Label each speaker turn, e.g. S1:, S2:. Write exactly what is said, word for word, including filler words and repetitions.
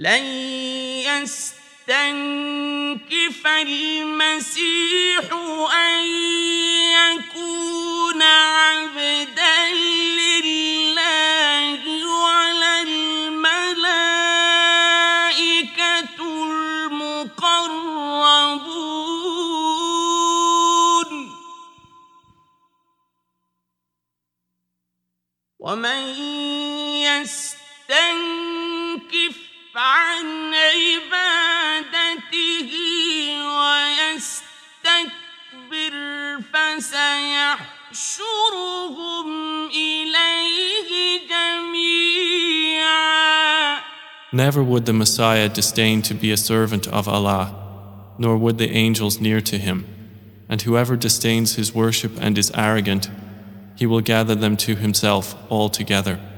S1: لن يستنكف المسيح أن يكون عبدا لله ولا الملائكة المقربون ومن يستنكف عن عبادته ويستكبر فسيحشرهم إليه جميعا.
S2: Never would the Messiah disdain to be a servant of Allah, nor would the angels near to him. And whoever disdains his worship and is arrogant, he will gather them to himself all together.